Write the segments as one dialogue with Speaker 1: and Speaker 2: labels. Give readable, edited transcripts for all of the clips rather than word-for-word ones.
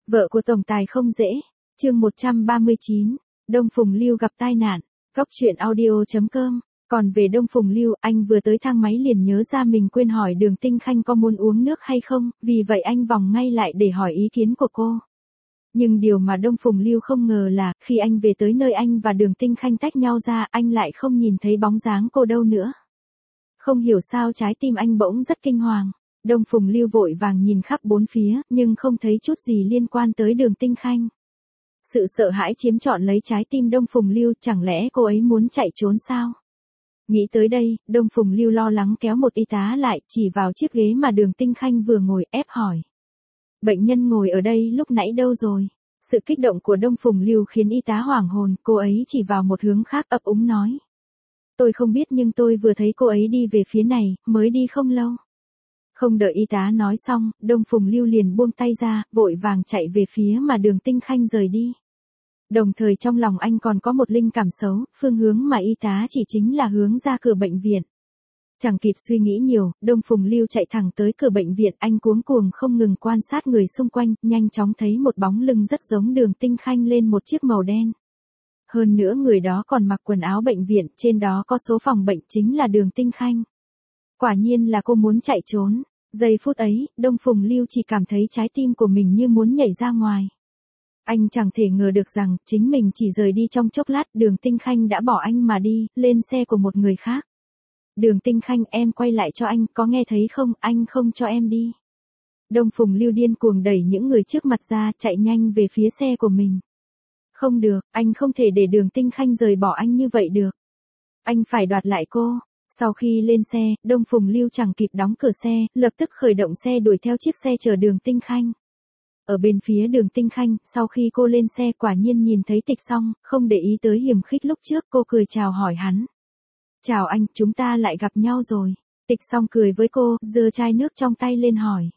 Speaker 1: Vợ của tổng tài không dễ. Chương 139. Đông Phùng Lưu gặp tai nạn. Góc truyện audio.com. Còn về Đông Phùng Lưu, anh vừa tới thang máy liền nhớ ra mình quên hỏi Đường Tinh Khanh có muốn uống nước hay không, vì vậy anh vòng ngay lại để hỏi ý kiến của cô. Nhưng điều mà Đông Phùng Lưu không ngờ là, khi anh về tới nơi anh và Đường Tinh Khanh tách nhau ra, anh lại không nhìn thấy bóng dáng cô đâu nữa. Không hiểu sao trái tim anh bỗng rất kinh hoàng. Đông Phùng Lưu vội vàng nhìn khắp bốn phía, nhưng không thấy chút gì liên quan tới Đường Tinh Khanh. Sự sợ hãi chiếm trọn lấy trái tim Đông Phùng Lưu, chẳng lẽ cô ấy muốn chạy trốn sao? Nghĩ tới đây, Đông Phùng Lưu lo lắng kéo một y tá lại, chỉ vào chiếc ghế mà Đường Tinh Khanh vừa ngồi, ép hỏi. Bệnh nhân ngồi ở đây lúc nãy đâu rồi? Sự kích động của Đông Phùng Lưu khiến y tá hoảng hồn, cô ấy chỉ vào một hướng khác ấp úng nói. Tôi không biết nhưng tôi vừa thấy cô ấy đi về phía này, mới đi không lâu. Không đợi y tá nói xong, Đông Phùng Lưu liền buông tay ra, vội vàng chạy về phía mà Đường Tinh Khanh rời đi. Đồng thời trong lòng anh còn có một linh cảm xấu, phương hướng mà y tá chỉ chính là hướng ra cửa bệnh viện. Chẳng kịp suy nghĩ nhiều, Đông Phùng Lưu chạy thẳng tới cửa bệnh viện, anh cuống cuồng không ngừng quan sát người xung quanh, nhanh chóng thấy một bóng lưng rất giống Đường Tinh Khanh lên một chiếc màu đen. Hơn nữa người đó còn mặc quần áo bệnh viện, trên đó có số phòng bệnh chính là Đường Tinh Khanh. Quả nhiên là cô muốn chạy trốn. Giây phút ấy, Đông Phùng Lưu chỉ cảm thấy trái tim của mình như muốn nhảy ra ngoài. Anh chẳng thể ngờ được rằng, chính mình chỉ rời đi trong chốc lát, Đường Tinh Khanh đã bỏ anh mà đi, lên xe của một người khác. Đường Tinh Khanh, em quay lại cho anh, có nghe thấy không, anh không cho em đi. Đông Phùng Lưu điên cuồng đẩy những người trước mặt ra, chạy nhanh về phía xe của mình. Không được, anh không thể để Đường Tinh Khanh rời bỏ anh như vậy được. Anh phải đoạt lại cô. Sau khi lên xe, Đông Phùng Lưu chẳng kịp đóng cửa xe, lập tức khởi động xe đuổi theo chiếc xe chở Đường Tinh Khanh. Ở bên phía Đường Tinh Khanh, sau khi cô lên xe quả nhiên nhìn thấy Tịch Song, không để ý tới hiềm khích lúc trước, cô cười chào hỏi hắn. Chào anh, chúng ta lại gặp nhau rồi. Tịch Song cười với cô, giơ chai nước trong tay lên hỏi.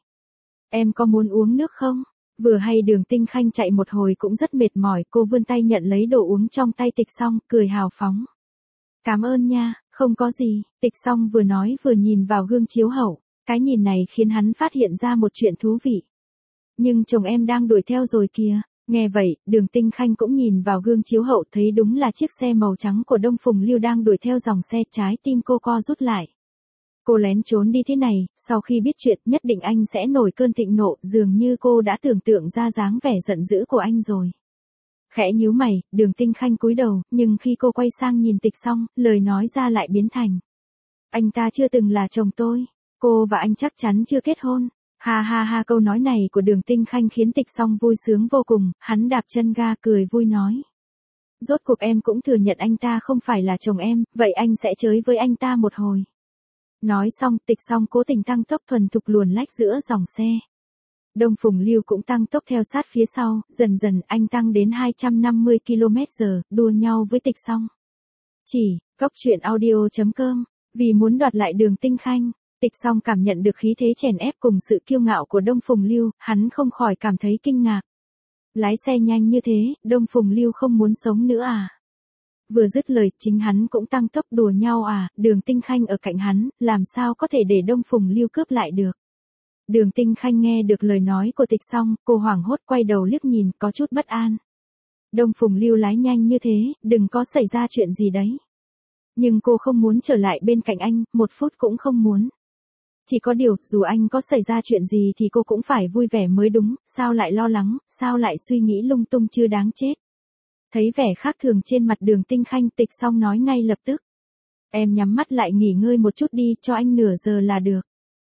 Speaker 1: Em có muốn uống nước không? Vừa hay Đường Tinh Khanh chạy một hồi cũng rất mệt mỏi, cô vươn tay nhận lấy đồ uống trong tay Tịch Song, cười hào phóng. Cảm ơn nha, không có gì, Tịch Song vừa nói vừa nhìn vào gương chiếu hậu, cái nhìn này khiến hắn phát hiện ra một chuyện thú vị. Nhưng chồng em đang đuổi theo rồi kìa. Nghe vậy, Đường Tinh Khanh cũng nhìn vào gương chiếu hậu thấy đúng là chiếc xe màu trắng của Đông Phùng Lưu đang đuổi theo dòng xe, trái tim cô co rút lại. Cô lén trốn đi thế này, sau khi biết chuyện nhất định anh sẽ nổi cơn thịnh nộ, dường như cô đã tưởng tượng ra dáng vẻ giận dữ của anh rồi. Khẽ nhíu mày, Đường Tinh Khanh cúi đầu, nhưng khi cô quay sang nhìn Tịch Song, lời nói ra lại biến thành. Anh ta chưa từng là chồng tôi, cô và anh chắc chắn chưa kết hôn. Ha ha ha, câu nói này của Đường Tinh Khanh khiến Tịch Song vui sướng vô cùng, hắn đạp chân ga cười vui nói. Rốt cuộc em cũng thừa nhận anh ta không phải là chồng em, vậy anh sẽ chơi với anh ta một hồi. Nói xong, Tịch Song cố tình tăng tốc thuần thục luồn lách giữa dòng xe. Đông Phùng Lưu cũng tăng tốc theo sát phía sau, dần dần anh tăng đến 250 km/h, đua nhau với Tịch Song. Chỉ, góc truyện audio.com, vì muốn đoạt lại Đường Tinh Khanh, Tịch Song cảm nhận được khí thế chèn ép cùng sự kiêu ngạo của Đông Phùng Lưu, hắn không khỏi cảm thấy kinh ngạc. Lái xe nhanh như thế, Đông Phùng Lưu không muốn sống nữa à? Vừa dứt lời, chính hắn cũng tăng tốc đùa nhau à, Đường Tinh Khanh ở cạnh hắn, làm sao có thể để Đông Phùng Lưu cướp lại được. Đường Tinh Khanh nghe được lời nói của Tịch Song, cô hoảng hốt quay đầu liếc nhìn, có chút bất an. Đông Phùng Lưu lái nhanh như thế, đừng có xảy ra chuyện gì đấy. Nhưng cô không muốn trở lại bên cạnh anh, một phút cũng không muốn. Chỉ có điều, dù anh có xảy ra chuyện gì thì cô cũng phải vui vẻ mới đúng, sao lại lo lắng, sao lại suy nghĩ lung tung chưa đáng chết. Thấy vẻ khác thường trên mặt Đường Tinh Khanh, Tịch Song nói ngay lập tức. Em nhắm mắt lại nghỉ ngơi một chút đi, cho anh nửa giờ là được.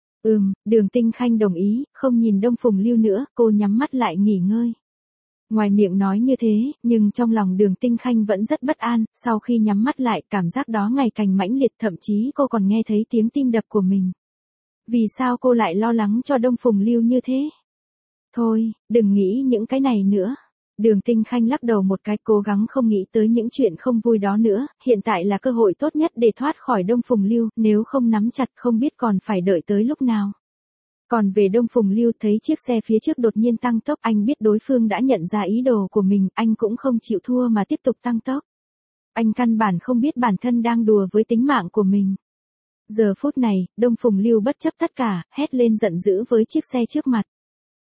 Speaker 1: Đường Tinh Khanh đồng ý, không nhìn Đông Phùng Lưu nữa, cô nhắm mắt lại nghỉ ngơi. Ngoài miệng nói như thế, nhưng trong lòng Đường Tinh Khanh vẫn rất bất an, sau khi nhắm mắt lại, cảm giác đó ngày càng mãnh liệt, thậm chí cô còn nghe thấy tiếng tim đập của mình. Vì sao cô lại lo lắng cho Đông Phùng Lưu như thế? Thôi, đừng nghĩ những cái này nữa. Đường Tinh Khanh lắc đầu một cái, cố gắng không nghĩ tới những chuyện không vui đó nữa, hiện tại là cơ hội tốt nhất để thoát khỏi Đông Phùng Lưu, nếu không nắm chặt không biết còn phải đợi tới lúc nào. Còn về Đông Phùng Lưu, thấy chiếc xe phía trước đột nhiên tăng tốc, anh biết đối phương đã nhận ra ý đồ của mình, anh cũng không chịu thua mà tiếp tục tăng tốc. Anh căn bản không biết bản thân đang đùa với tính mạng của mình. Giờ phút này, Đông Phùng Lưu bất chấp tất cả, hét lên giận dữ với chiếc xe trước mặt.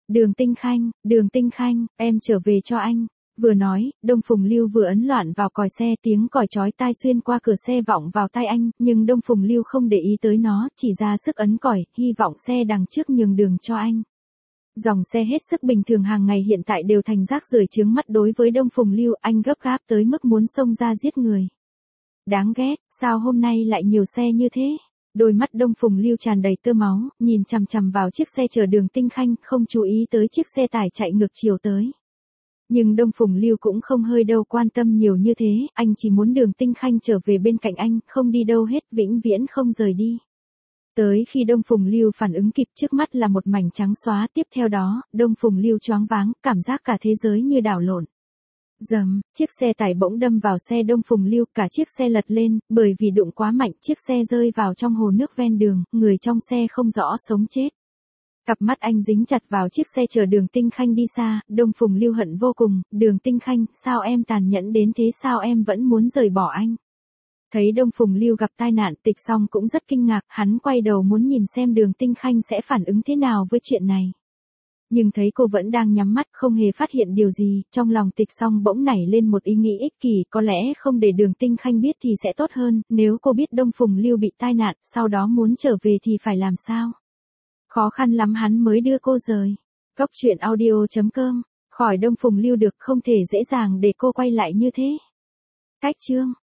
Speaker 1: Đường Tinh Khanh, em trở về cho anh. Vừa nói, Đông Phùng Lưu vừa ấn loạn vào còi xe, tiếng còi chói tai xuyên qua cửa xe vọng vào tai anh, nhưng Đông Phùng Lưu không để ý tới nó, chỉ ra sức ấn còi, hy vọng xe đằng trước nhường đường cho anh. Dòng xe hết sức bình thường hàng ngày hiện tại đều thành rác rưởi chướng mắt đối với Đông Phùng Lưu, anh gấp gáp tới mức muốn xông ra giết người. Đáng ghét, sao hôm nay lại nhiều xe như thế? Đôi mắt Đông Phùng Lưu tràn đầy tơ máu, nhìn chằm chằm vào chiếc xe chở Đường Tinh Khanh, không chú ý tới chiếc xe tải chạy ngược chiều tới. Nhưng Đông Phùng Lưu cũng không hơi đâu quan tâm nhiều như thế, anh chỉ muốn Đường Tinh Khanh trở về bên cạnh anh, không đi đâu hết, vĩnh viễn không rời đi. Tới khi Đông Phùng Lưu phản ứng kịp, trước mắt là một mảnh trắng xóa, tiếp theo đó, Đông Phùng Lưu choáng váng, cảm giác cả thế giới như đảo lộn. Dầm, chiếc xe tải bỗng đâm vào xe Đông Phùng Lưu, cả chiếc xe lật lên, bởi vì đụng quá mạnh, chiếc xe rơi vào trong hồ nước ven đường, người trong xe không rõ sống chết. Cặp mắt anh dính chặt vào chiếc xe chở Đường Tinh Khanh đi xa, Đông Phùng Lưu hận vô cùng, Đường Tinh Khanh, sao em tàn nhẫn đến thế, sao em vẫn muốn rời bỏ anh? Thấy Đông Phùng Lưu gặp tai nạn, Tịch Song cũng rất kinh ngạc, hắn quay đầu muốn nhìn xem Đường Tinh Khanh sẽ phản ứng thế nào với chuyện này. Nhưng thấy cô vẫn đang nhắm mắt không hề phát hiện điều gì, trong lòng Tịch Song bỗng nảy lên một ý nghĩ ích kỷ, có lẽ không để Đường Tinh Khanh biết thì sẽ tốt hơn, nếu cô biết Đông Phùng Lưu bị tai nạn, sau đó muốn trở về thì phải làm sao? Khó khăn lắm hắn mới đưa cô rời. Cốc truyện audio.com, khỏi Đông Phùng Lưu được, không thể dễ dàng để cô quay lại như thế. Cách chương